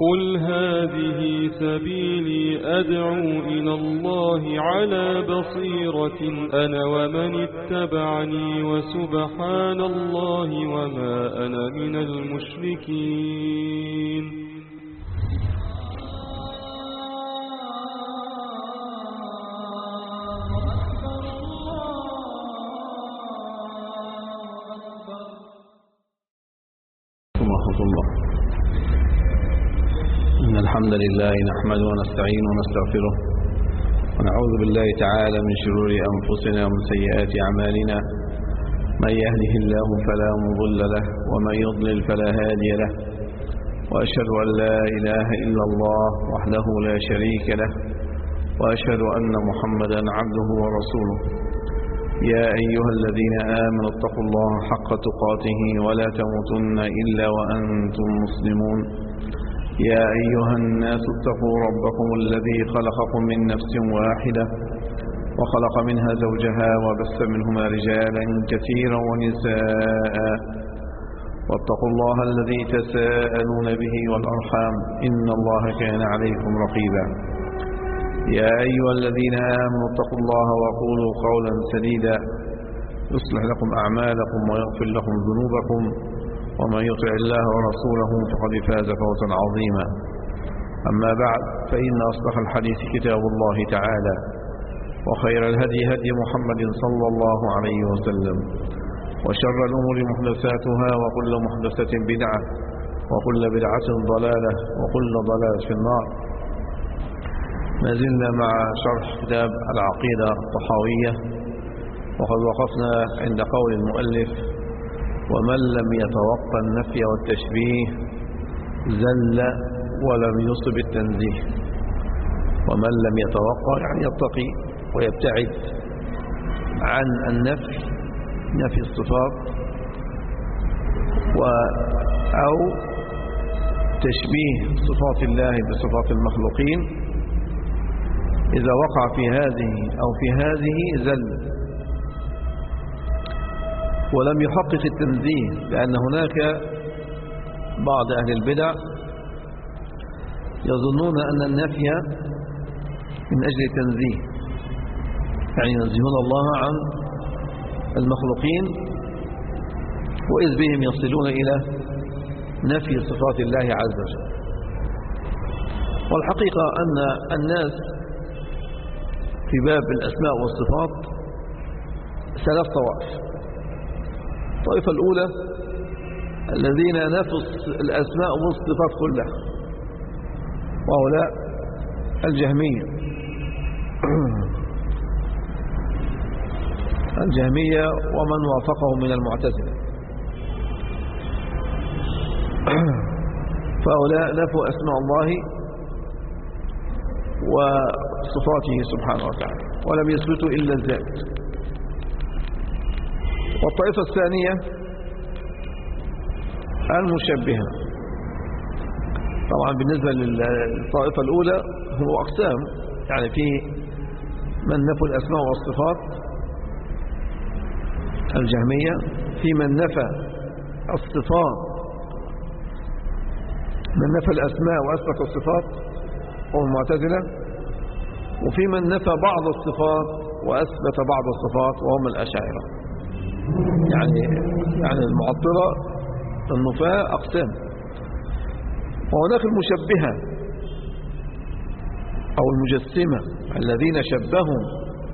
قل هذه سبيلي أدعو إلى الله على بصيرة أنا ومن اتبعني وسبحان الله وما أنا من المشركين. إن الحمد لله نحمده ونستعينه ونستغفره ونعوذ بالله تعالى من شرور أنفسنا ومن سيئات أعمالنا. من يهده الله فلا مضل له ومن يضلل فلا هادي له، وأشهد أن لا إله إلا الله وحده لا شريك له، وأشهد أن محمدا عبده ورسوله. يا أيها الذين آمنوا اتقوا الله حق تقاته ولا تموتن إلا وأنتم مسلمون. يا أيها الناس اتقوا ربكم الذي خلقكم من نفس واحدة وخلق منها زوجها وبث منهما رجالا كثيرا ونساء، واتقوا الله الذي تساءلون به والأرحام إن الله كان عليكم رقيبا. يا أيها الذين آمنوا اتقوا الله وقولوا قولا سديدا يصلح لكم أعمالكم ويغفر لكم ذنوبكم، ومن يطع الله ورسوله فقد فاز فوزا عظيما. أما بعد، فإن أصدق الحديث كتاب الله تعالى، وخير الهدي هدي محمد صلى الله عليه وسلم، وشر الأمور محدثاتها، وكل محدثة بدعة، وكل بدعة ضلالة، وكل ضلالة في النار. ما زلنا مع شرح كتاب العقيدة الطحاوية، وقد وقفنا عند قول المؤلف: ومن لم يتوقع النفي والتشبيه زل ولم يصب التنزيه. ومن لم يتوقع يعني يتقي ويبتعد عن النفي، نفي الصفات، أو تشبيه صفات الله بصفات المخلوقين، إذا وقع في هذه أو في هذه زل ولم يحقق التنزيه، لأن هناك بعض أهل البدع يظنون أن النفي من أجل التنزيه، يعني ينزهون الله عن المخلوقين، وإذ بهم يصلون إلى نفي صفات الله عز وجل. والحقيقة أن الناس في باب الأسماء والصفات ثلاث طوائف. الطائفة الأولى الذين نفوا الأسماء والصفات كلها، وهؤلاء الجهمية ومن وافقهم من المعتزلة. فهؤلاء نفوا أسماء الله وصفاته سبحانه وتعالى ولم يثبتوا إلا الذات. والطائفة الثانية المشبهة. طبعا بالنسبة للطائفة الأولى هو أقسام، يعني في من نفوا الأسماء والصفات الجهمية، في من نفى الصفات، من نفى الأسماء وأثبت الصفات وهو المعتزلة، وفي من نفى بعض الصفات وأثبت بعض الصفات وهم الأشاعرة. يعني المعطلة النفاة أقسام. وهناك المشبهة أو المجسمة الذين شبهوا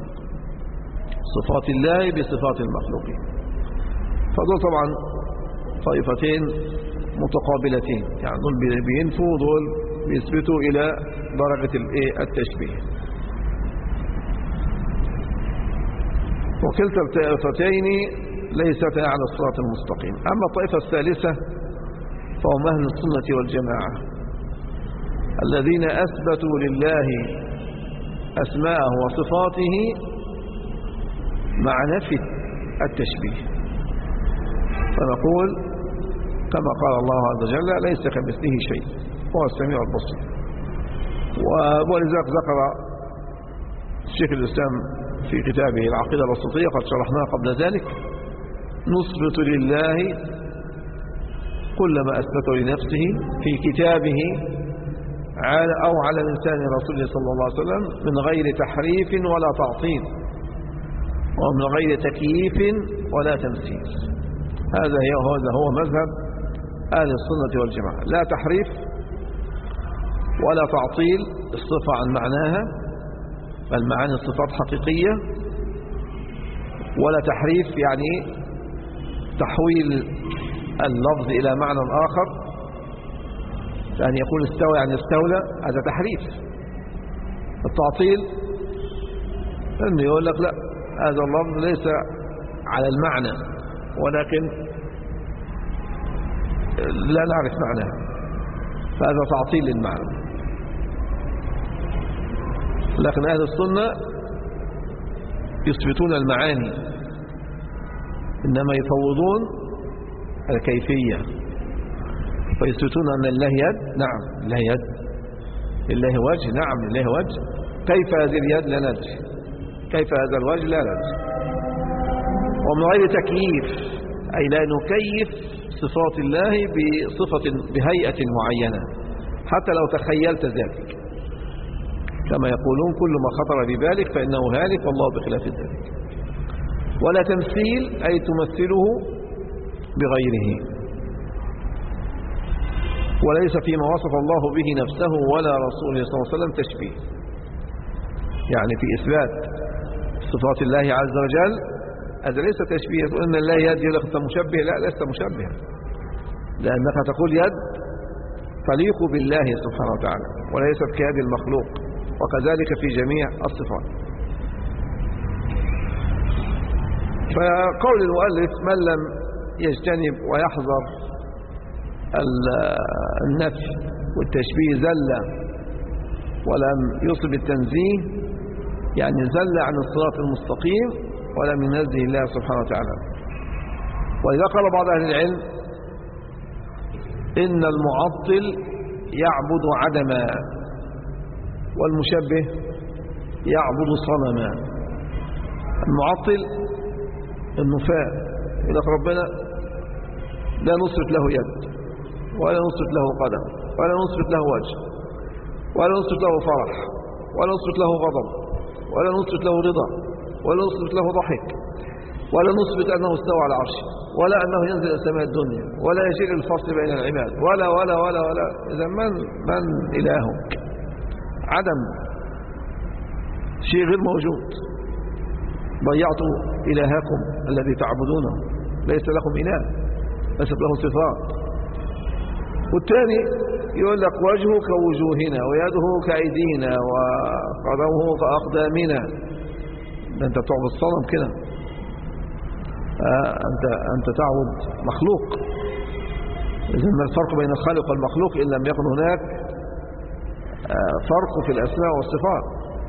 صفات الله بصفات المخلوقين. فدول طبعا طائفتين متقابلتين، يعني دول بينفوا ودول بيثبتوا إلى درجة التشبيه. وكلتا الطائفتين ليست على الصراط المستقيم. أما الطائفة الثالثة فهم أهل السنة والجماعة الذين أثبتوا لله أسماءه وصفاته مع نفي التشبيه. فنقول كما قال الله عز وجل: ليس كمثله شيء وهو السميع البصير. ولذلك ذكر الشيخ الإسلام في كتابه العقيدة الوسطية، قد شرحناها قبل ذلك: نثبت لله كل ما أثبته لنفسه في كتابه أو على لسان رسوله صلى الله عليه وسلم من غير تحريف ولا تعطيل ومن غير تكييف ولا تمثيل. هذا هو مذهب أهل السنة والجماعة. لا تحريف ولا تعطيل الصفة عن معناها، بل معاني الصفات حقيقية، ولا تحريف يعني تحويل اللفظ إلى معنى آخر، يعني يقول استوى يعني استولى، هذا تحريف. التعطيل أنه يقول لك لا، هذا اللفظ ليس على المعنى ولكن لا نعرف معناه، فهذا تعطيل للمعنى. لكن أهل السنة يثبتون المعاني، إنما يفوضون الكيفية، فيثبتون أن الله يد، نعم الله يد، لله وجه، نعم لله وجه، كيف هذه اليد لا ندري، كيف هذا الوجه لا ندري. ومن غير تكييف أي لا نكيف صفات الله بصفة بهيئة معينة حتى لو تخيلت ذلك، كما يقولون كل ما خطر ببالك فإنه هالك والله بخلاف ذلك. ولا تمثيل أي تمثله بغيره، وليس فيما وصف الله به نفسه ولا رسوله صلى الله عليه وسلم تشبيه، يعني في إثبات صفات الله عز وجل هذا ليس تشبيه. تقول إن الله يد، يقول لك أنت مشبه، لا لست مشبه، لأنك تقول يد تليق بالله سبحانه وتعالى وليست كيد المخلوق، وكذلك في جميع الصفات. فقول المؤلف من لم يجتنب ويحذر النفي والتشبيه زل ولم يصب التنزيه، يعني زل عن الصراط المستقيم ولم ينزه الله سبحانه وتعالى. وإذا قال بعض أهل العلم إن المعطل يعبد عدما والمشبه يعبد صنما. المعطل النفاة، يقول لك ربنا لا نصرف له يد ولا نصرف له قدم ولا نصرف له وجه ولا نصرف له فرح ولا نصرف له غضب ولا نصرف له رضا ولا نصرف له ضحك ولا نثبت أنه استوى على العرش ولا أنه ينزل إلى سماء الدنيا ولا يجري الفصل بين العباد ولا ولا ولا ولا. إذا من إلهك؟ عدم، شيء غير موجود. ضيعتوا إلهكم الذي تعبدونه، ليس لكم إله، ليست له صفات. والثاني يقول لك وجهه كوجوهنا ويده كأيدينا وقدمه كأقدامنا. ده أنت تعبد صنم كده، أنت تعبد مخلوق. إذن ما الفرق بين الخالق والمخلوق إن لم يكن هناك فرق في الأسماء والصفات.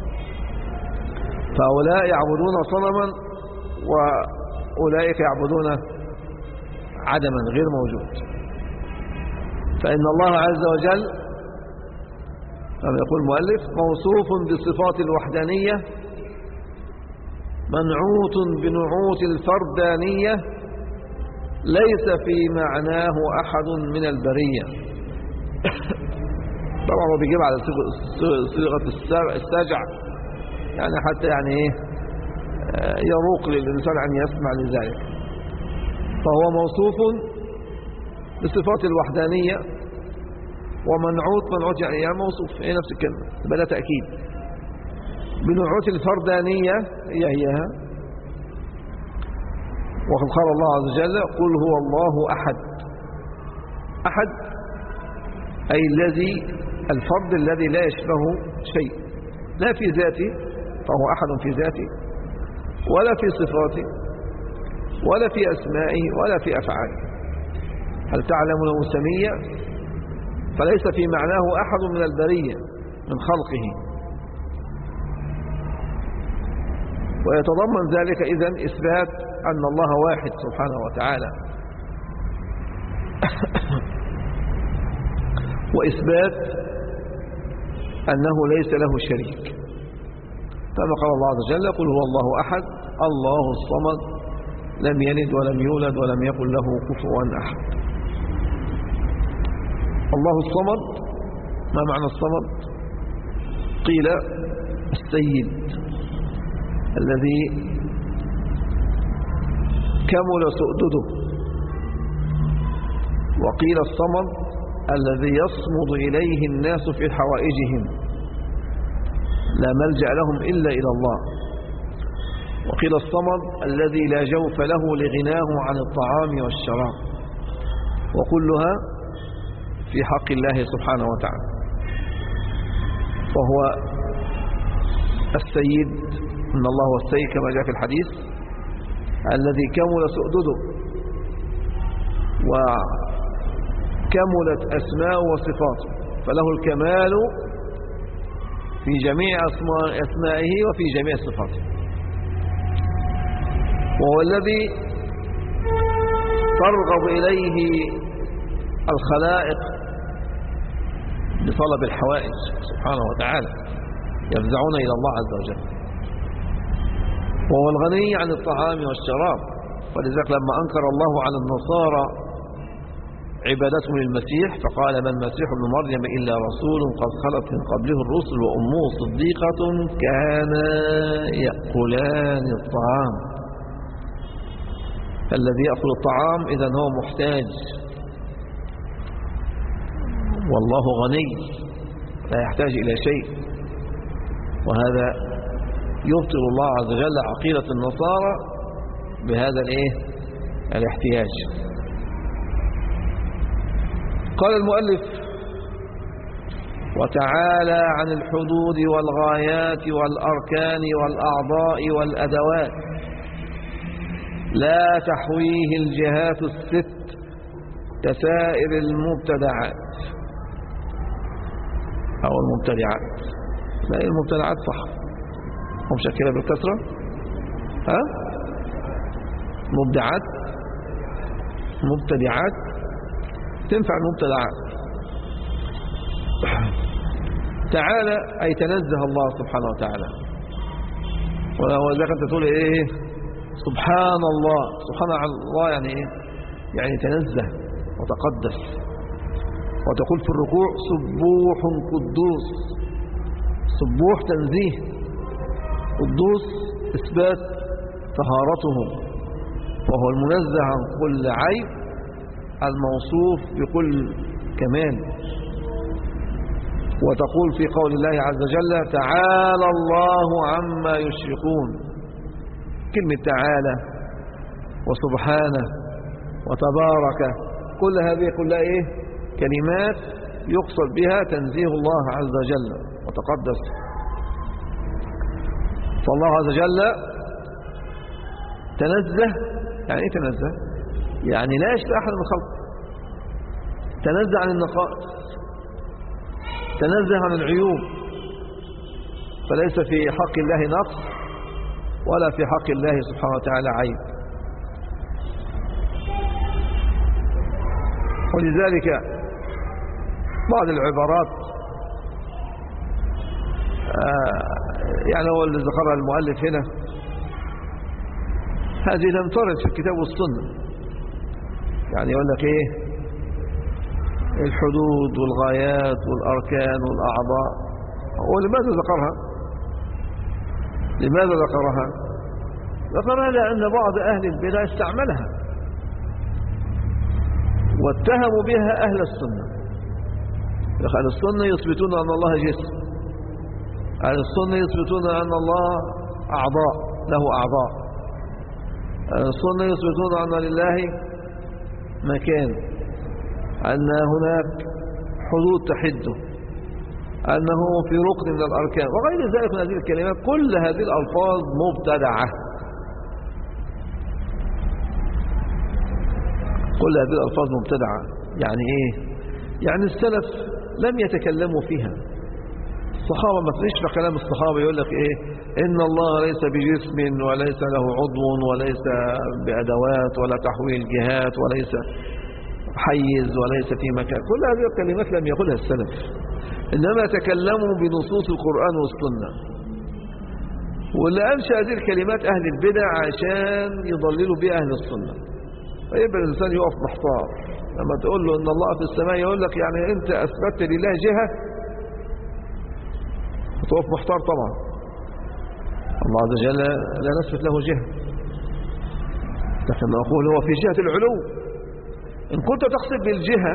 فهؤلاء يعبدون صنما وأولئك يعبدون عدما غير موجود. فإن الله عز وجل كما يقول المؤلف موصوف بصفات الوحدانية منعوت بنعوت الفردانية ليس في معناه أحد من البرية. طبعا هو بيجيب على صيغة السجع، يعني حتى يعني ايه يروق للإنسان أن يسمع لذلك. فهو موصوف بصفات الوحدانية ومنعوت يعني موصوف، هي نفس الكلمة، يبقى ده تأكيد. بنعوت الفردانية هي وقد قال الله عز وجل قل هو الله أحد. أحد أي الفرد الذي لا يشبه شيء، لا في ذاته فهو أحد في ذاته ولا في صفاته ولا في أسمائه ولا في أفعاله. هل تعلم له سمية؟ فليس في معناه أحد من البرية من خلقه. ويتضمن ذلك إذن إثبات أن الله واحد سبحانه وتعالى وإثبات أنه ليس له شريك، كما قال الله عز وجل قل هو الله أحد الله الصمد لم يلد ولم يولد ولم يكن له كفوا أحد. الله الصمد ما معنى الصمد؟ قيل السيد الذي كمل سؤدده، وقيل الصمد الذي يصمد إليه الناس في حوائجهم لا ملجأ لهم إلا إلى الله، وقيل الصمد الذي لا جوف له لغناه عن الطعام والشراب، وكلها في حق الله سبحانه وتعالى. فهو السيد، إن الله هو السيد كما جاء في الحديث، الذي كمل سؤدده وكملت أسماء وصفاته، فله الكمال في جميع أسمائه وفي جميع صفاته. وهو الذي ترغب إليه الخلائق بطلب الحوائج سبحانه وتعالى، يفزعون إلى الله عز وجل. وهو الغني عن الطعام والشراب، فلذلك لما أنكر الله على النصارى عبادتهم للمسيح فقال ما المسيح ابن مريم إلا رسول قد خلت من قبله الرسل وأمه صديقة كانا يأكلان الطعام. الذي يأكل الطعام إذن هو محتاج، والله غني لا يحتاج إلى شيء. وهذا يبطل الله عز وجل عقيدة النصارى بهذا الاحتياج. قال المؤلف وتعالى عن الحدود والغايات والأركان والأعضاء والأدوات لا تحويه الجهات الست كسائر المبتدعات أو المبتدعات. لا، المبتدعات صح، ومشكلة بالكسرة. مبدعات مبتدعات تنفع المبتدعات. تعالى أي تنزه الله سبحانه وتعالى. ولذلك أنت تقول سبحان الله. سبحان الله يعني يعني تنزه وتقدس. وتقول في الركوع سبوح قدوس. سبوح تنزيه، قدوس إثبات طهارته، وهو المنزه عن كل عيب الموصوف بكل كمال. وتقول في قول الله عز وجل تعالى الله عما يشركون. كلمة تعالى وسبحانه وتبارك كل هذه كلها كلمات يقصد بها تنزيه الله عز وجل وتقدس. فالله عز وجل تنزه. يعني ايه تنزه؟ يعني لا يشبه أحد من خلقه. تنزه عن النقائص، تنزه عن العيوب، فليس في حق الله نقص ولا في حق الله سبحانه وتعالى عيب. ولذلك بعض العبارات يعني هو اللي ذكرها المؤلف هنا، هذه لم ترد في الكتاب والسنة. يعني يقول لك الحدود والغايات والأركان والأعضاء. ولماذا ذكرها؟ لماذا ذكرها؟ ذكرها لأن بعض أهل البدع استعملها واتهموا بها أهل السنة. أهل السنة يثبتون أن الله جسم، أهل السنة يثبتون أن الله أعضاء، له أعضاء، أهل السنة يثبتون أن لله مكان، أن هناك حدود تحده، أنه في ركن من الأركان وغير ذلك من هذه الكلمات. كل هذه الألفاظ مبتدعة، كل هذه الألفاظ مبتدعة. يعني يعني السلف لم يتكلموا فيها. الصحابة ما تنشف كلام الصحابة يقول لك إن الله ليس بجسم وليس له عضو وليس بأدوات ولا تحويل جهات وليس حيز وليس في مكان. كل هذه الكلمات لم يقولها السلف، إنما تكلموا بنصوص القرآن والسنة. واللي أنشأ هذه الكلمات أهل البدع عشان يضللوا بها أهل السنة. فيبقى الإنسان يقف محتار لما تقول له إن الله في السماء، يقول لك يعني أنت أثبتت لله جهة هتقف محتار طبعا. الله عز وجل لا نثبت له جهة، لكن نقول هو في جهة العلو. إن كنت تقصد بالجهة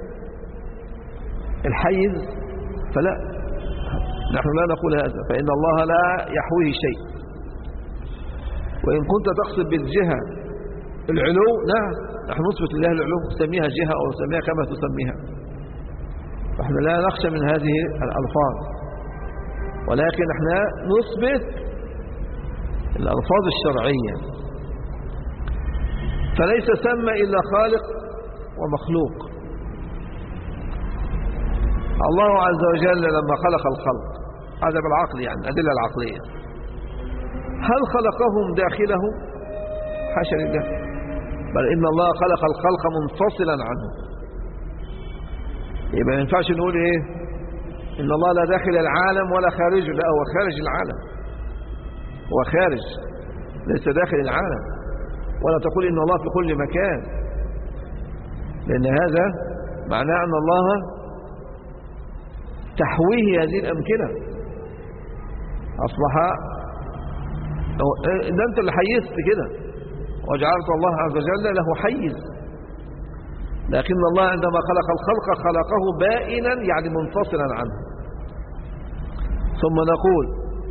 الحيز فلا، نحن لا نقول هذا، فإن الله لا يحويه شيء. وإن كنت تقصد بالجهة العلو، نعم نحن نثبت لله العلو، نسميها جهة أو نسميها كما تسميها، فإحنا لا نخشى من هذه الألفاظ، ولكن احنا نثبت الألفاظ الشرعية. فليس ثم إلا خالق ومخلوق. الله عز وجل لما خلق الخلق، هذا بالعقل يعني الأدلة العقلية، هل خلقهم داخله؟ حاشا لله، بل إن الله خلق الخلق منفصلا عنه. يبقى ما ينفعش نقول إيه إن الله لا داخل العالم ولا خارجه، لا هو خارج العالم، هو خارج ليس داخل العالم. ولا تقول إن الله في كل مكان، لأن هذا معناه أن الله تحويه هذه الأمكنة. أصبح إن أنت اللي حيزت كده وجعلت الله عز وجل له حيز، لكن الله عندما خلق الخلق خلقه بائنا يعني منفصلا عنه. ثم نقول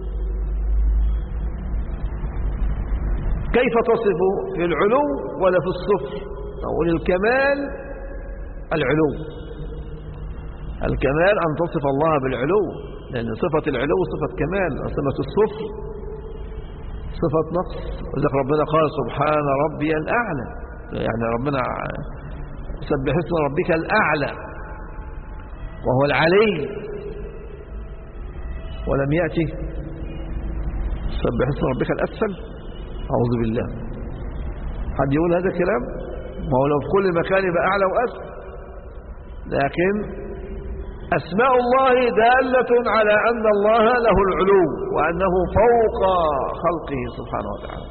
كيف تصفه في العلو ولا في الصفر؟ نقول الكمال العلو، الكمال أن تصف الله بالعلو، لأن صفة العلو صفة كمال، صفة الصفر صفة نقص. وذلك ربنا قال سبحان ربي الأعلى، يعني ربنا سبح اسم ربك الأعلى وهو العلي، ولم يأتي سبح اسم ربك الأسفل. أعوذ بالله، حد يقول هذا الكلام؟ ما هو لو في كل مكان يبقى أعلى وأسفل، لكن أسماء الله دالة على أن الله له العلو وأنه فوق خلقه سبحانه وتعالى.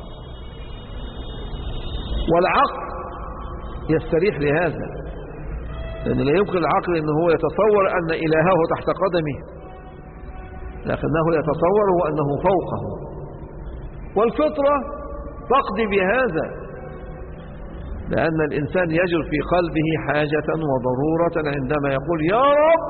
والعقل يستريح لهذا، لأن لا يمكن العقل أنه هو يتصور أن إلهه تحت قدمه، لكنه يتصور أنه فوقه. والفطرة تقضي بهذا، لأن الإنسان يجد في قلبه حاجة وضرورة عندما يقول يا رب،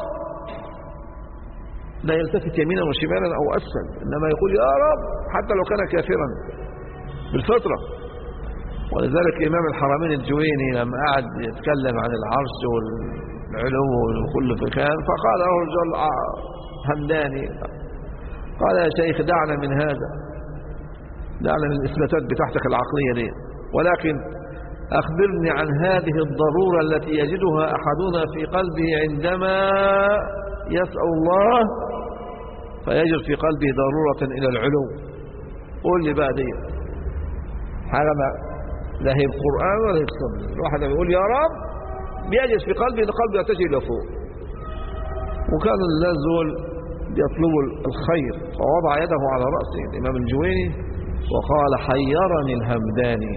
لا يلتفت يمينا وشمالا أو أسفل، إنما يقول يا رب حتى لو كان كافرا بالفطرة. ولذلك إمام الحرمين الجويني لما قعد يتكلم عن العرش والعلو وكل فكان، فقال له رجل همداني، قال يا شيخ دعنا من هذا، دعنا من الإثباتات بتاعتك العقلية دي، ولكن أخبرني عن هذه الضرورة التي يجدها أحدنا في قلبه عندما يسأل الله فيجد في قلبه ضرورة إلى العلو. قول لي بقى دي حاجة لا هي القرآن ولا هي السنة. الواحد يقول يا رب بيجد في قلبه إن قلبه يتجه إلى فوق. وكان الناس دول يطلبوا الخير، فوضع يده على رأسه الإمام الجويني وقال حيرني الهمداني،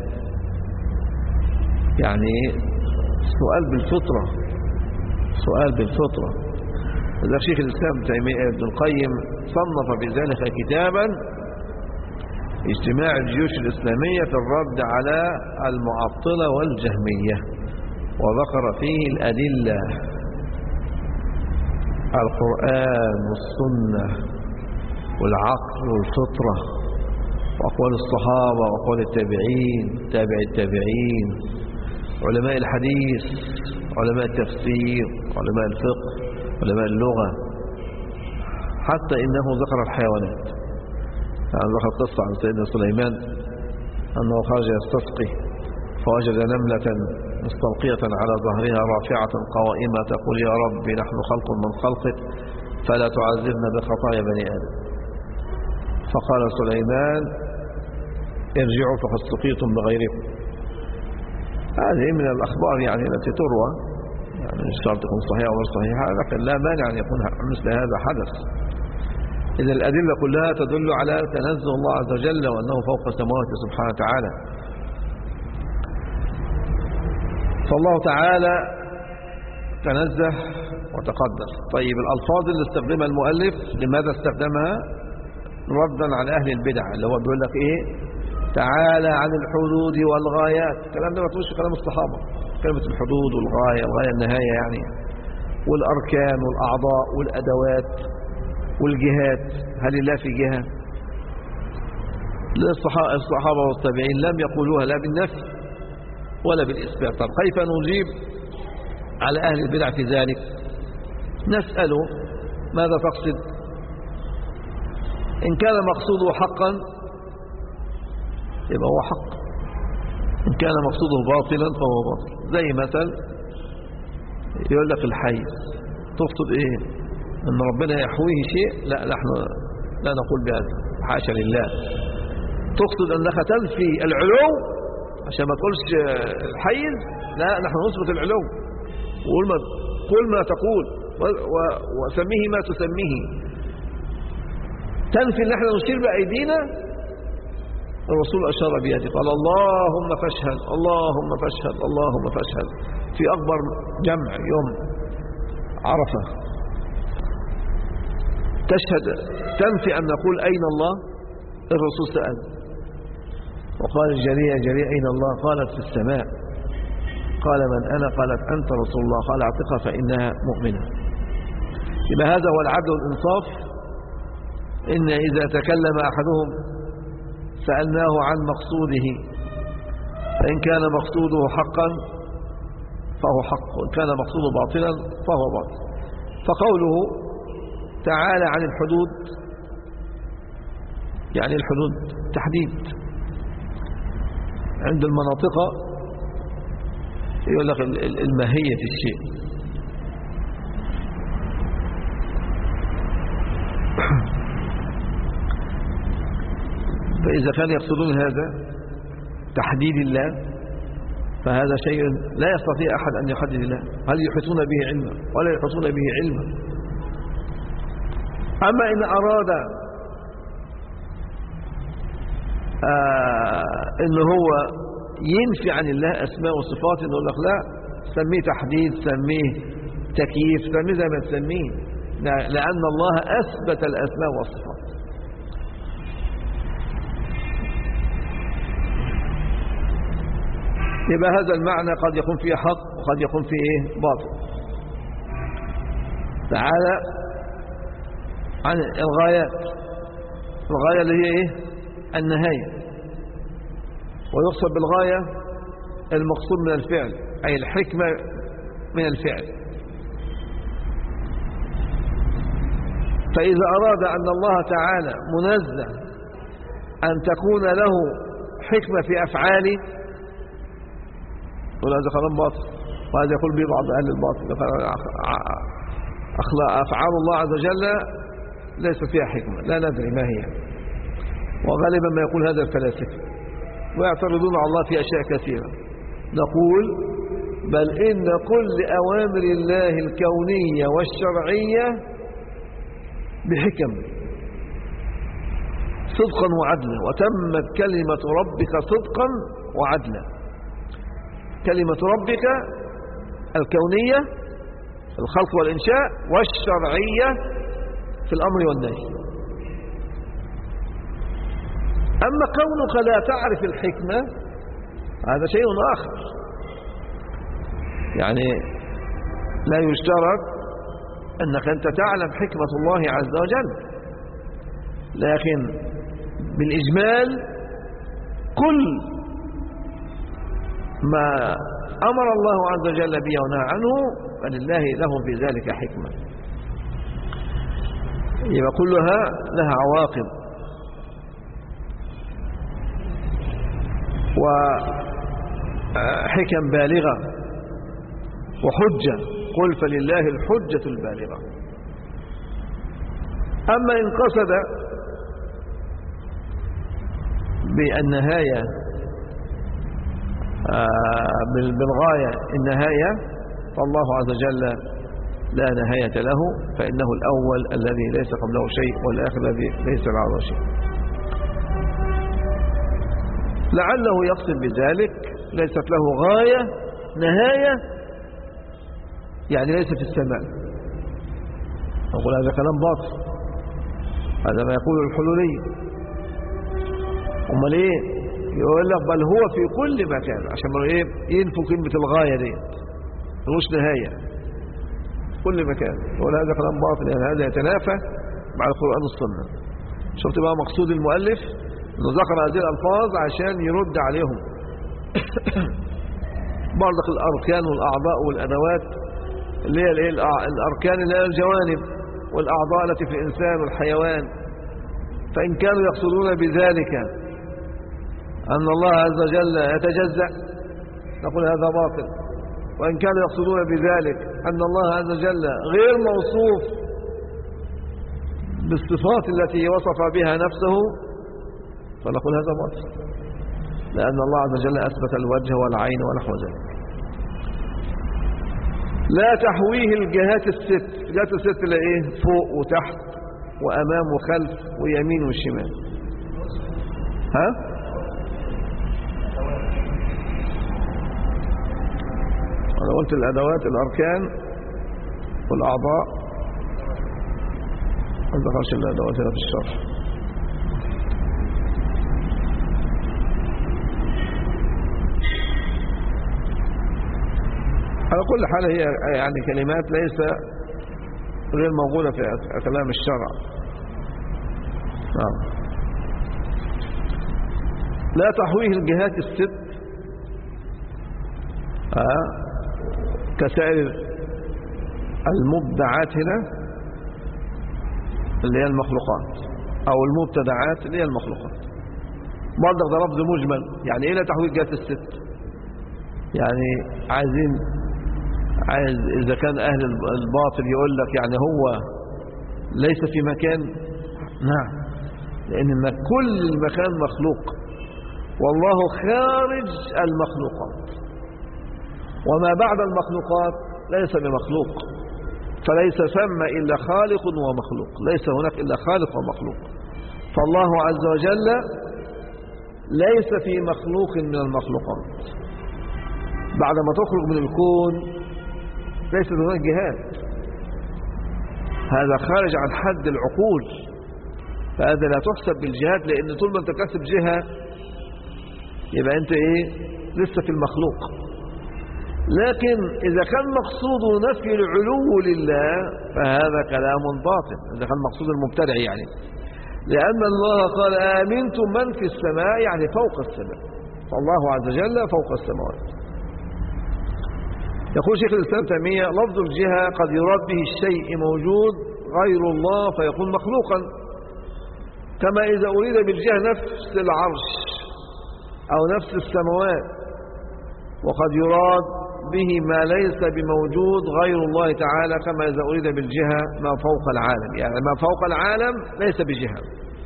يعني سؤال بالفطرة، سؤال بالفطرة. وذلك شيخ الإسلام ابن القيم صنف بذلك كتابا اجتماع الجيوش الإسلامية في الرد على المعطلة والجهمية، وذكر فيه الأدلة القرآن والسنة والعقل والفطرة وأقوال الصحابة وأقوال التابعين تابع التابعين، علماء الحديث، علماء التفسير، علماء الفقه، علماء اللغة، حتى إنه ذكر الحيوانات. يعني ذكر قصة عن سيدنا سليمان أنه خرج يستسقي فوجد نملة مستلقية على ظهرها رافعة قوائمة تقول يا رب نحن خلق من خلقك فلا تعذبنا بخطايا بني آدم. فقال سليمان ارجعوا فقد سقيتم بغيركم. هذه من الأخبار يعني التي تروى، يعني مش شرط تكون صحيحة أو غير صحيحة، لكن لا مانع أن يكون مثل هذا حدث. إذا الأدلة كلها تدل على تنزه الله عز وجل وأنه فوق السماوات سبحانه وتعالى. فالله تعالى تنزه وتقدس. طيب الألفاظ اللي استخدمها المؤلف لماذا استخدمها؟ ردا على أهل البدع اللي هو بيقول لك إيه؟ تعالى عن الحدود والغايات. الكلام ده ما تقولش كلام الصحابة. كلمة الحدود والغاية، الغاية النهاية يعني، والأركان والأعضاء والأدوات والجهات. هل الله في جهة؟ الصحابة والتابعين لم يقولوها لا بالنفي ولا بالإثبات. طب كيف نجيب على أهل البدع في ذلك؟ نسأله ماذا تقصد؟ إن كان مقصوده حقا يبقى هو حق، إن كان مقصوده باطلا فهو باطل. زي مثل يقول لك الحيز، تقصد إيه؟ أن ربنا يحويه شيء؟ لا، نحن لا نقول بهذا، حاشا لله. تقصد أنك تنفي العلو عشان ما تقولش الحيز؟ لا، نحن نثبت العلو. قل ما تقول وسميه ما تسميه. تنفي ان احنا نشير بأيدينا؟ الرسول أشار بيده قال اللهم فاشهد اللهم فاشهد اللهم فاشهد في أكبر جمع يوم عرفة. تشهد، تنفي أن نقول أين الله؟ الرسول سأل وقال الجارية أين الله؟ قالت في السماء. قال من أنا؟ قالت أنت رسول الله. قال اعتقها فإنها مؤمنة. يبقى هذا هو العدل والإنصاف. إن إذا تكلم أحدهم سألناه عن مقصوده، فإن كان مقصوده حقا فهو حق، وإن كان مقصوده باطلا فهو باطل. فقوله تعالى عن الحدود يعني الحدود تحديد. عند المناطق يقول لك الماهية الشيء. فإذا كان يقصدون هذا تحديد الله فهذا شيء لا يستطيع أحد أن يحدد الله. هل يحيطون به علما ولا يحيطون به علما؟ أما إن أراد إن هو ينفي عن الله أسماء وصفات، إنه يقول لك لا، سميه تحديد، سميه تكييف، سميه زي ما تسميه، لأن الله أثبت الأسماء والصفات. يبقى هذا المعنى قد يكون فيه حق وقد يكون فيه باطل. تعالى عن الغايات. الغاية اللي هي إيه؟ النهاية. ويقصد بالغاية المقصود من الفعل، أي الحكمة من الفعل. فإذا أراد أن الله تعالى منزه أن تكون له حكمة في أفعاله، يقول هذا كلام باطل. وهذا يقول به بعض أهل الباطل أفعال الله عز وجل ليس فيها حكمة، لا ندري ما هي. وغالبا ما يقول هذا الفلاسفة ويعترضون على الله في أشياء كثيرة. نقول بل إن كل أوامر الله الكونية والشرعية بحكم صدقا وعدلا، وتمت كلمة ربك صدقا وعدلا. كلمة ربك الكونية في الخلق والإنشاء، والشرعية في الأمر والنهي. أما كونك لا تعرف الحكمة هذا شيء آخر. يعني لا يشترط أنك أنت تعلم حكمة الله عز وجل، لكن بالإجمال كل ما أمر الله عز وجل به ونهى عنه فلله له في ذلك حكمة. يبقى كلها لها عواقب وحكم بالغة وحجة. قل فلله الحجة البالغة. أما إن قصد بالنهاية بالغاية النهاية فالله عز وجل لا نهاية له، فإنه الأول الذي ليس قبله شيء والآخر الذي ليس بعده شيء. لعله يقصد بذلك ليست له غاية نهاية يعني ليس في السماء. نقول هذا كلام باطل، هذا ما يقول الحلولية. امال ايه؟ يقول لك بل هو في كل مكان، عشان ايه ينفوا كلمة الغاية دي ملوش نهاية، كل مكان. يقول هذا كلام باطل، يعني هذا يتنافى مع القرآن والسنة. شفت بقى مقصود المؤلف انه ذكر هذه الألفاظ عشان يرد عليهم. برضك الأركان والأعضاء والأدوات اللي هي الأركان اللي هي الجوانب والأعضاء التي في الإنسان والحيوان، فإن كانوا يقصدون بذلك أن الله عز وجل يتجزأ نقول هذا باطل، وإن كانوا يقصدون بذلك أن الله عز وجل غير موصوف بالصفات التي وصف بها نفسه فنقول هذا باطل، لأن الله عز وجل أثبت الوجه والعين ونحو ذلك. لا تحويه الجهات الست. الجهات الست اللي ايه؟ فوق وتحت وأمام وخلف ويمين وشمال. ها؟ أنا قلت الأدوات الأركان والأعضاء، ما ذكرش الأدوات هنا في الشرح. على كل حال هي يعني كلمات ليس غير موجودة في كلام الشرع. لا تحويه الجهات الست كسائر المبدعات هنا اللي هي المخلوقات، أو المبتدعات اللي هي المخلوقات. برضك ده لفظ مجمل. يعني إيه لا تحويه الجهات الست؟ يعني عايز إذا كان أهل الباطل يقول لك يعني هو ليس في مكان. نعم، لأن كل المكان مخلوق والله خارج المخلوقات، وما بعد المخلوقات ليس بمخلوق، فليس ثم إلا خالق ومخلوق، ليس هناك إلا خالق ومخلوق. فالله عز وجل ليس في مخلوق من المخلوقات. بعدما تخرج من الكون ليس هناك جهات، هذا خارج عن حد العقول، فهذا لا تحسب بالجهات، لأن طول ما انت تحسب جهة يبقى انت ايه؟ لسه في المخلوق. لكن إذا كان مقصود نفي العلو لله فهذا كلام باطل، إذا كان مقصود المبتدع يعني، لأن الله قال آمنتم من في السماء، يعني فوق السماء، فالله عز وجل فوق السماوات. يقول شيخ الإسلام تيمية لفظ الجهة قد يراد به الشيء موجود غير الله فيكون مخلوقا، كما إذا أريد بالجهة نفس العرش أو نفس السماوات، وقد يراد به ما ليس بموجود غير الله تعالى، كما إذا أريد بالجهة ما فوق العالم. يعني ما فوق العالم ليس بجهة،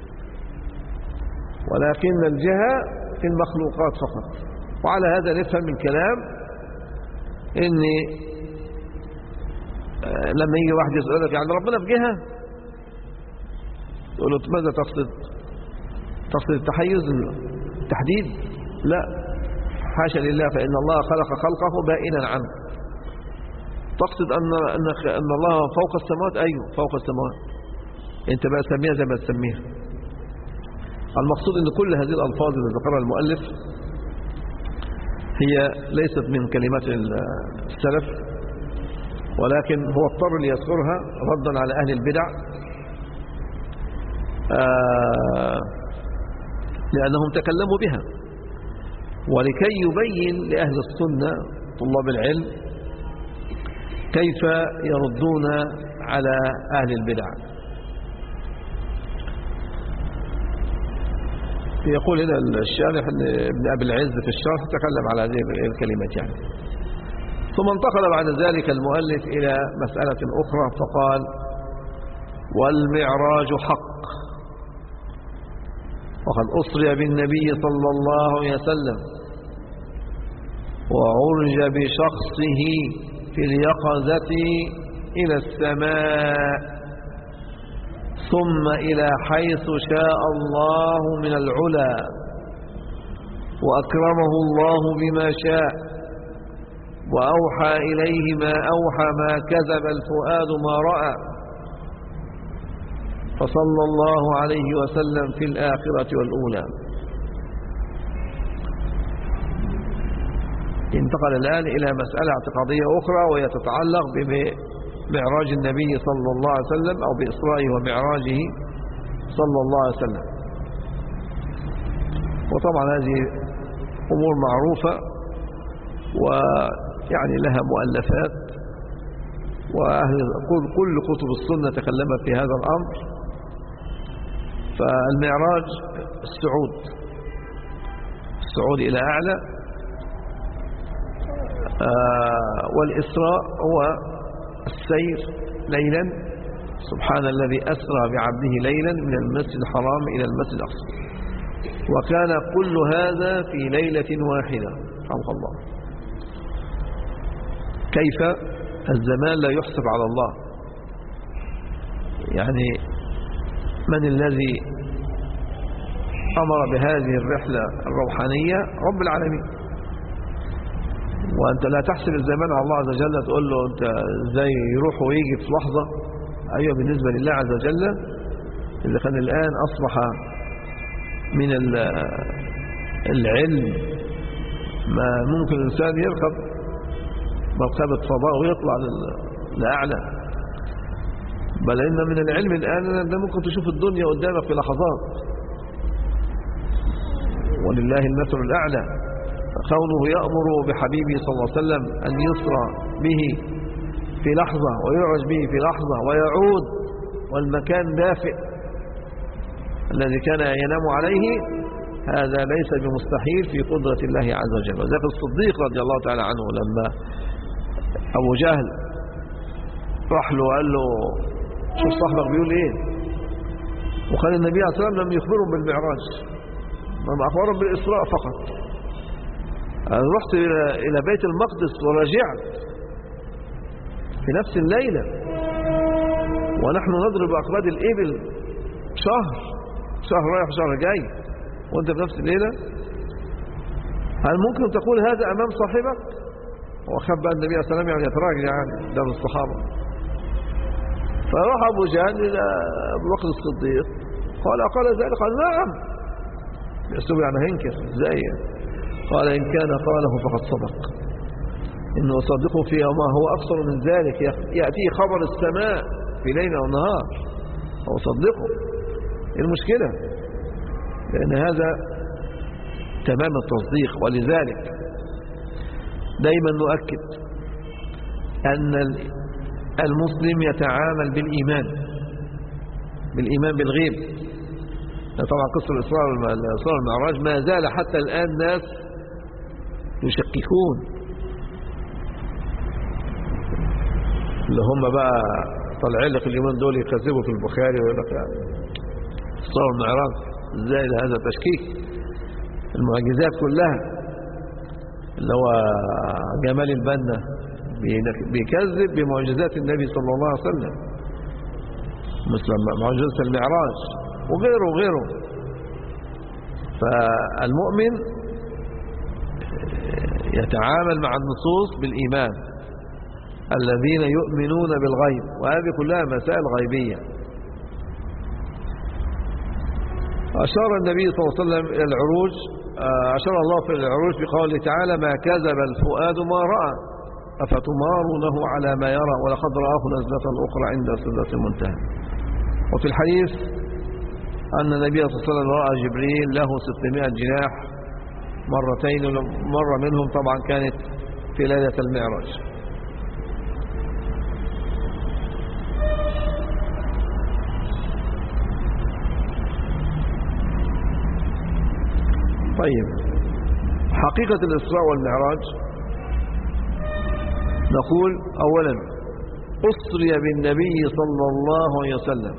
ولكن الجهة في المخلوقات فقط. وعلى هذا نفهم من كلام إن لما يجي واحد يسألك يعني ربنا في جهة، تقول له ماذا تقصد؟ تقصد التحيز التحديد؟ لا، حاشا لله، فإن الله خلق خلقه بائنا عنه. تقصد أن الله فوق السماوات؟ أيوه فوق السماوات، أنت بقى سميها زي ما تسميها. المقصود أن كل هذه الألفاظ اللي ذكرها المؤلف هي ليست من كلمات السلف، ولكن هو اضطر ليذكرها ردا على أهل البدع، لأنهم تكلموا بها، ولكي يبين لأهل السنة طلاب العلم كيف يردون على أهل البدع. يقول هنا الشارح ابن أبي العز في الشرح تكلم على هذه الكلمات يعني. ثم انتقل بعد ذلك المؤلف إلى مسألة أخرى فقال والمعراج حق، وقد أسري بالنبي صلى الله عليه وسلم وعرج بشخصه في اليقظة إلى السماء ثم إلى حيث شاء الله من العلا، وأكرمه الله بما شاء وأوحى إليه ما أوحى ما كذب الفؤاد ما رأى. فصلى الله عليه وسلم في الآخرة والأولى. انتقل الآن إلى مسألة اعتقادية أخرى، وهي تتعلق بمعراج النبي صلى الله عليه وسلم أو بإسرائه ومعراجه صلى الله عليه وسلم. وطبعا هذه أمور معروفة ويعني لها مؤلفات، وكل كتب السنة تكلمت في هذا الأمر. فالمعراج الصعود إلى أعلى، والإسراء هو السير ليلا. سبحان الذي أسرى بعبده ليلا من المسجد الحرام إلى المسجد الأقصى، وكان كل هذا في ليلة واحدة. رحمه الله. كيف الزمان لا يحسب على الله؟ يعني من الذي أمر بهذه الرحلة الروحانية؟ رب العالمين. وأنت لا تحسب الزمان على الله عز وجل، تقول له أنت ازاي يروح ويجي في لحظة. أيوة، بالنسبة لله عز وجل إذا كان الآن أصبح من العلم ما ممكن الإنسان يركب مركبة فضاء ويطلع لأعلى، بل إن من العلم الآن أنت ممكن تشوف الدنيا قدامك في لحظات، ولله المثل الأعلى. كونه يأمر بحبيبه صلى الله عليه وسلم أن يسرى به في لحظة ويعرج به في لحظة ويعود والمكان دافئ الذي كان ينام عليه، هذا ليس بمستحيل في قدرة الله عز وجل. وذلك الصديق رضي الله تعالى عنه لما أبو جهل راح له وقال له شوف صاحبك بيقول ايه، وقال النبي عليه الصلاة والسلام لم يخبرهم بالمعراج، لم أخبرهم بالإسراء فقط. أنا رحت إلى بيت المقدس ورجعت في نفس الليلة، ونحن نضرب أقباد الإبل شهر رايح وشهر جاي، وأنت في نفس الليلة. هل ممكن تقول هذا أمام صاحبك؟ وخب النبي عليه الصلاة والسلام يعني يتراجع يعني قدام الصحابة. فراح أبو جهل إلى أبو بكر الصديق قال ذلك؟ قال نعم. يحسب يعني هينكر ازاي؟ قال إن كان قاله فقد صدق، إنه صدقه في ما هو أكثر من ذلك، يأتيه خبر السماء في ليل ونهار هو صدقه. المشكلة لأن هذا تمام التصديق. ولذلك دايما نؤكد أن المسلم يتعامل بالإيمان بالغيب. طبعا قصة الإسراء والمعراج ما زال حتى الآن ناس يشككون، اللي هم بقى طالعين لك اليومين دول يكذبوا في البخاري ويقول لك الإسراء والمعراج ازاي؟ هذا تشكيك. المعجزات كلها اللي هو جمال البنا بيكذب بمعجزات النبي صلى الله عليه وسلم، مثل معجزة المعراج وغيره. فالمؤمن يتعامل مع النصوص بالإيمان، الذين يؤمنون بالغيب، وهذه كلها مسائل غيبية. أشار النبي صلى الله عليه وسلم إلى العروج، أشار الله في العروج بقوله تعالى ما كذب الفؤاد ما رأى أفتمارونه على ما يرى ولقد رآه نزلة أخرى عند سدرة المنتهى. وفي الحديث أن النبي صلى الله عليه وسلم رأى جبريل له 600 جناح مرتين، مرة منهم طبعا كانت في ليلة المعراج. طيب، حقيقة الإسراء والمعراج نقول أولا أسري بالنبي صلى الله عليه وسلم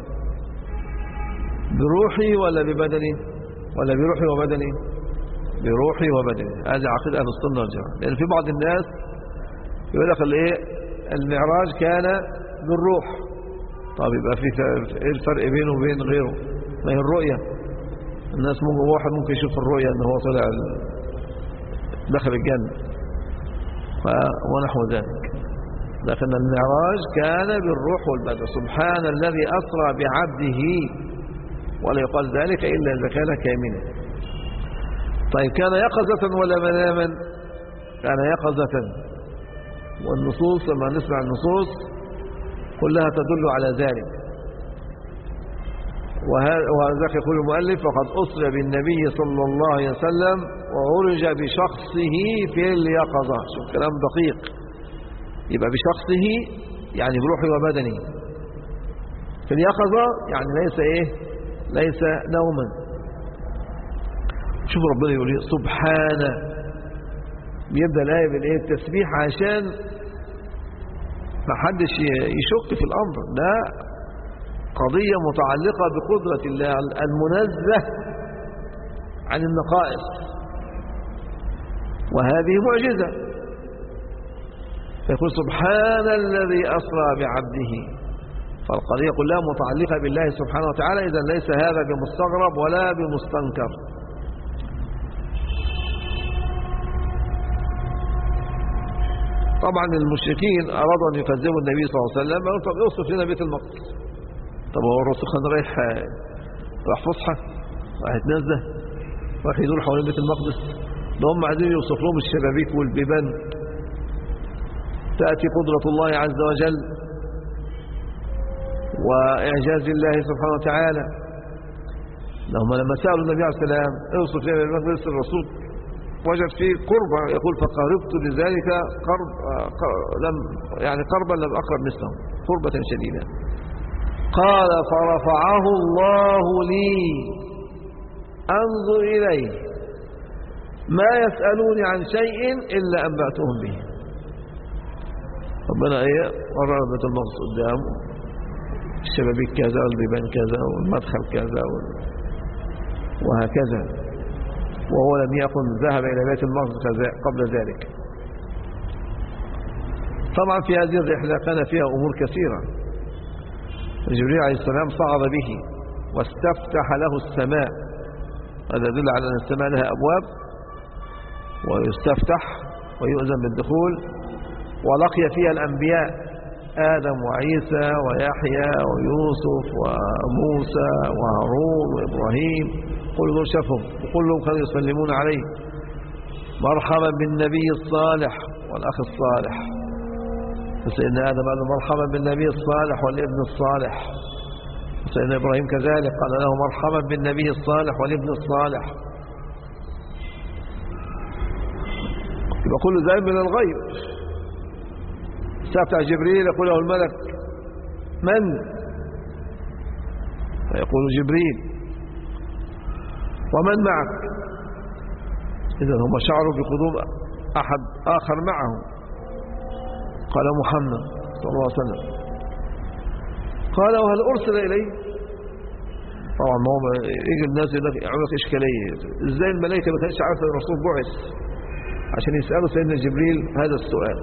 بروحي ولا ببدني ولا بروحي وبدني؟ بروحي وبدني. هذه عقيدة أهل السنة والجماعة. لأن في بعض الناس يقول لك المعراج كان بالروح. طيب يبقى في ايه الفرق بينه وبين غيره؟ ما هي الرؤية. الناس واحد ممكن يشوف الرؤية ان هو طلع دخل الجنة، ونحو ذلك. لكن المعراج كان بالروح والبدن. سبحان الذي أسرى بعبده، ولا يقال ذلك إلا إذا كان كاملا. طيب كان يقظة ولا مناما؟ كان يقظة، والنصوص لما نسمع النصوص كلها تدل على ذلك. وذلك يقول المؤلف: وقد أسري بالنبي صلى الله عليه وسلم وعرج بشخصه في اليقظة. شوف كلام دقيق، يبقى بشخصه يعني بروحه وبدنه، في اليقظة يعني ليس نوما. شوف ربنا يقول سبحانه، بيبدأ الآية بالتسبيح عشان ما حدش يشك في الأمر. ده قضية متعلقة بقدرة الله المنزه عن النقائص، وهذه معجزة. فيقول سبحان الذي أسرى بعبده، فالقضية كلها متعلقة بالله سبحانه وتعالى. إذن ليس هذا بمستغرب ولا بمستنكر. طبعا المشركين أرادوا أن يكذبوا النبي صلى الله عليه وسلم، قالوا طب اوصف لنا بيت المقدس. طب هو الرسول كان رايح فصحى، رايح يتنزه، رايح يدور حوالين بيت المقدس؟ ده هم عايزين يوصف لهم الشبابيك والبيبان. تأتي قدرة الله عز وجل وإعجاز الله سبحانه وتعالى. لهم لما سألوا النبي عليه السلام اوصف لنا بيت المقدس، الرسول وجد فيه قربة، يقول فقربت لذلك قربا لم أقرب مثله، قربة شديدة. قال فرفعه الله لي أنظر إليه ما يسألوني عن شيء إلا أنبأتهم به. ربنا ورى بيت المقدس قدامه، الشبابيك كذا والبيبان كذا والمدخل كذا وهكذا، وهو لم يكن ذهب إلى بيت المقدس قبل ذلك. طبعا في هذه الرحلة كان فيها أمور كثيرة. جبريل عليه السلام صعد به واستفتح له السماء، هذا يدل على أن السماء لها أبواب ويستفتح ويؤذن بالدخول. ولقي فيها الأنبياء آدم وعيسى ويحيى ويوسف وموسى وهارون وإبراهيم، كل دول شافهم وكلهم كانوا يسلمون عليه. مرحبا بالنبي الصالح والأخ الصالح. سيدنا آدم قال له مرحبا بالنبي الصالح والابن الصالح. سيدنا إبراهيم كذلك قال له مرحبا بالنبي الصالح والابن الصالح. يبقى كل ذلك من الغيب. استفتح جبريل، يقول له الملك من؟ فيقول جبريل. ومن معك؟ إذن هم شعروا بقدوم أحد آخر معهم. قال محمد صلى الله عليه وسلم. قال وهل أرسل إليه؟ طبعا ما هو يجي الناس يعمل لك إشكالية، إزاي الملائكة ما كانش عارفة أن الرسول بعث عشان يسألوا سيدنا جبريل هذا السؤال؟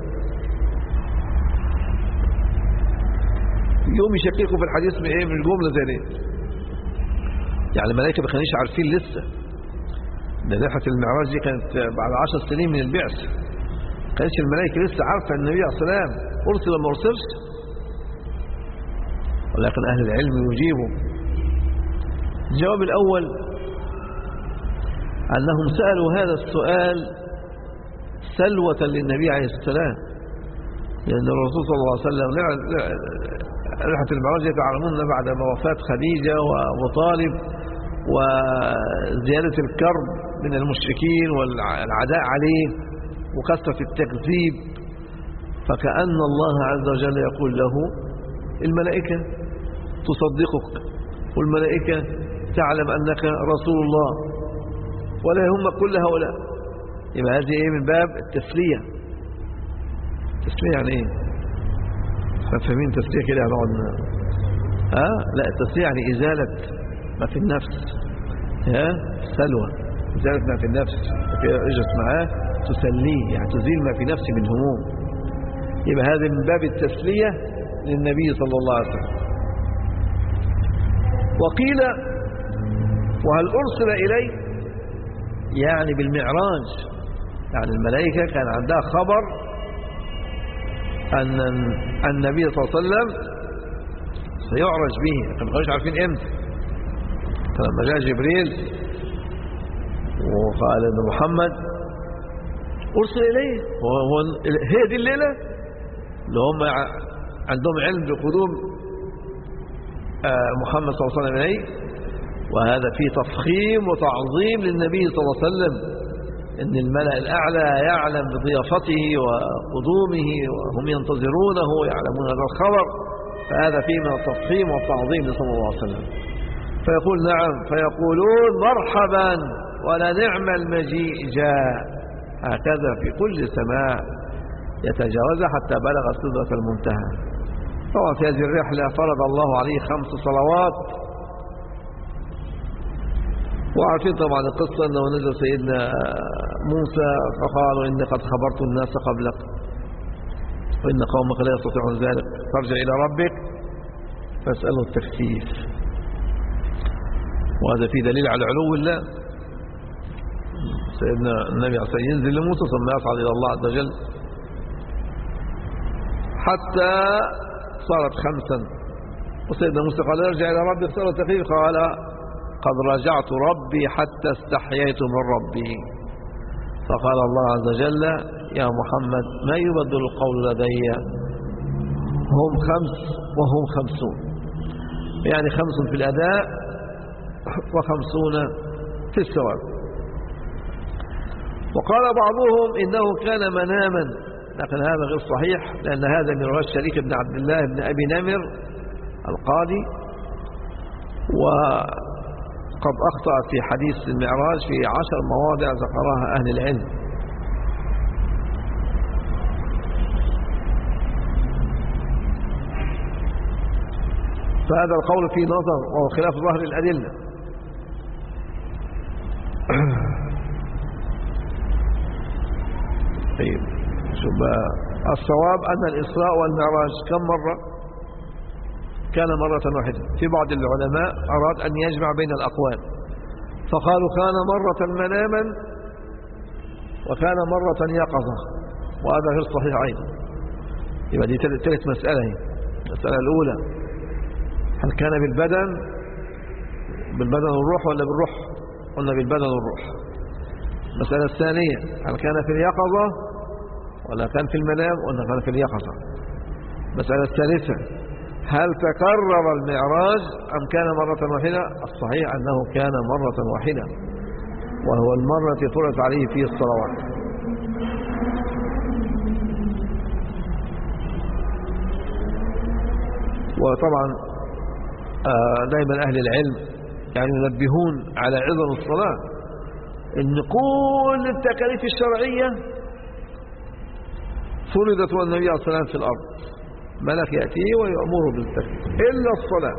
يوم يشككوا في الحديث من الجملة زي دي. يعني الملائكة ما كانوش عارفين لسه. ده رحلة المعراج دي كانت بعد 10 سنين من البعث. ما كانش الملائكة لسه عارفة أن النبي عليه السلام أرسل ولا ما أرسلش. ولكن أهل العلم يجيبوا. الجواب الأول أنهم سألوا هذا السؤال سلوة للنبي عليه السلام، لأن الرسول صلى الله عليه وسلم رحلة المعراج تعلمون بعد وفاة خديجة وأبو طالب وزيادة الكرب من المشركين والعداء عليه وكثرة التكذيب، فكأن الله عز وجل يقول له الملائكة تصدقك والملائكة تعلم أنك رسول الله ولا يهمك كل هؤلاء. يبقى هذه من باب التسلية. التسلية يعني ايه؟ فاهمين تسلية كده هنقعد لا، التسلية يعني إزالة ما في النفس. سلوى، إزالة ما في النفس. اجلس معاه تسليه، يعني تزيل ما في نفسه من هموم. يبقى هذا من باب التسلية للنبي صلى الله عليه وسلم. وقيل وهل أرسل إليه يعني بالمعراج، يعني الملائكة كان عندها خبر أن النبي صلى الله عليه وسلم سيعرج به، لكن ما كانوش عارفين امتى. فلما جاء جبريل وقال ان محمد ارسل اليه، هي دي الليله اللي هم عندهم علم بقدوم محمد صلى الله عليه وسلم اليه. وهذا فيه تفخيم وتعظيم للنبي صلى الله عليه وسلم، ان الملأ الاعلى يعلم بضيافته وقدومه وهم ينتظرونه ويعلمون هذا الخبر، فهذا فيه من التفخيم والتعظيم صلى الله عليه وسلم. فيقول نعم، فيقولون مرحبا ولا نعم المجيء جاء، هكذا في كل سماء يتجاوز حتى بلغ سدرة المنتهى. طبعا في هذه الرحلة فرض الله عليه 5 صلوات. وعارفين طبعا القصة أنه نزل سيدنا موسى فقالوا إني قد خبرت الناس قبلك وإن قومك لا يستطيعون ذلك فارجع إلى ربك فاسأله التخفيف. وهذا فيه دليل على علو الله. سيدنا النبي عليه الصلاة والسلام ينزل لموسى ثم يصعد إلى الله عز وجل حتى صارت 5. وسيدنا موسى قال ارجع إلى ربك فاسأله التخفيف، قال قد رجعت ربي حتى استحييت من ربي. فقال الله عز وجل يا محمد ما يبدل القول لدي، هم 5 وهم 50، يعني 5 في الأداء و50 في الثواب. وقال بعضهم إنه كان مناما، لكن هذا غير صحيح، لأن هذا من رواية شريك بن عبد الله بن أبي نمر القاضي، وقد أخطأ في حديث المعراج في 10 مواضع ذكرها أهل العلم. فهذا القول فيه نظر وهو خلاف ظاهر الأدلة. طيب شوف بقى الصواب أن الإسراء والمعراج كم مرة؟ كان مرة واحدة. في بعض العلماء أراد أن يجمع بين الأقوال فقالوا كان مرة مناما وكان مرة يقظة، وهذا غير صحيح أيضا. يبقى دي ثالث مسألة هي. المسألة الأولى هل كان بالبدن والروح ولا بالروح؟ قلنا بالبدن والروح. المسألة الثانية هل كان في اليقظة ولا كان في المنام؟ قلنا كان في اليقظة. المسألة الثالثة هل تكرر المعراج أم كان مرة واحدة؟ الصحيح أنه كان مرة واحدة، وهو المرة التي فرضت عليه فيه الصلوات. وطبعا دائما أهل العلم يعني ينبهون على عظم الصلاة، إن كل التكاليف الشرعية فرضت والنبي عليه الصلاة والسلام في الأرض، ملك يأتيه ويأمره بالتكليف إلا الصلاة.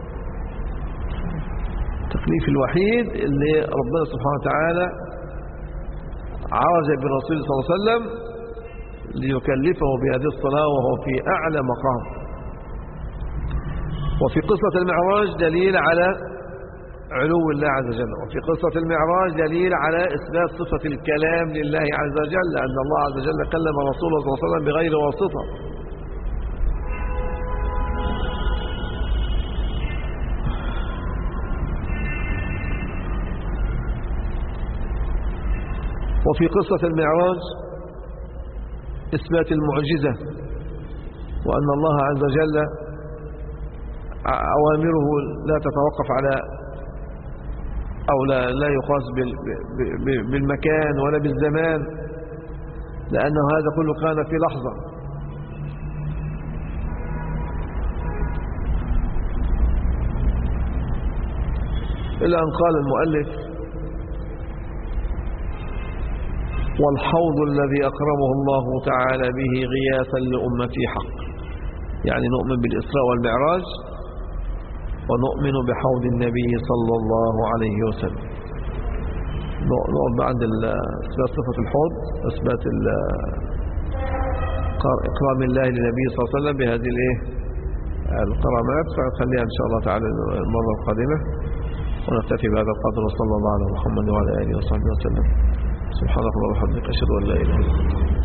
التكليف الوحيد اللي ربنا سبحانه وتعالى عرج بالرسول صلى الله عليه وسلم ليكلفه بهذه الصلاة وهو في أعلى مقام. وفي قصة المعراج دليل على علو الله عز وجل، وفي قصة المعراج دليل على إثبات صفة الكلام لله عز وجل، أن الله عز وجل كلم رسوله صلى الله عليه وسلم بغير واسطة. وفي قصة المعراج إثبات المعجزة، وأن الله عز وجل أوامره لا تتوقف على أو لا يقاس بالمكان ولا بالزمان، لأنه هذا كله كان في لحظة. إلا أن قال المؤلف والحوض الذي أكرمه الله تعالى به غياثا لأمتي حق، يعني نؤمن بالإسراء والمعراج ونؤمن بحوض النبي صلى الله عليه وسلم. نقعد عند إثبات صفة الحوض، إثبات إكرام الله للنبي صلى الله عليه وسلم بهذه الكرامات، فنخليها إن شاء الله تعالى المرة القادمة، ونكتفي بهذا القدر. وصلى الله على محمد وعلى آله وصحبه وسلم. سبحانك اللهم وبحمدك أشهد أن لا إله إلا أنت.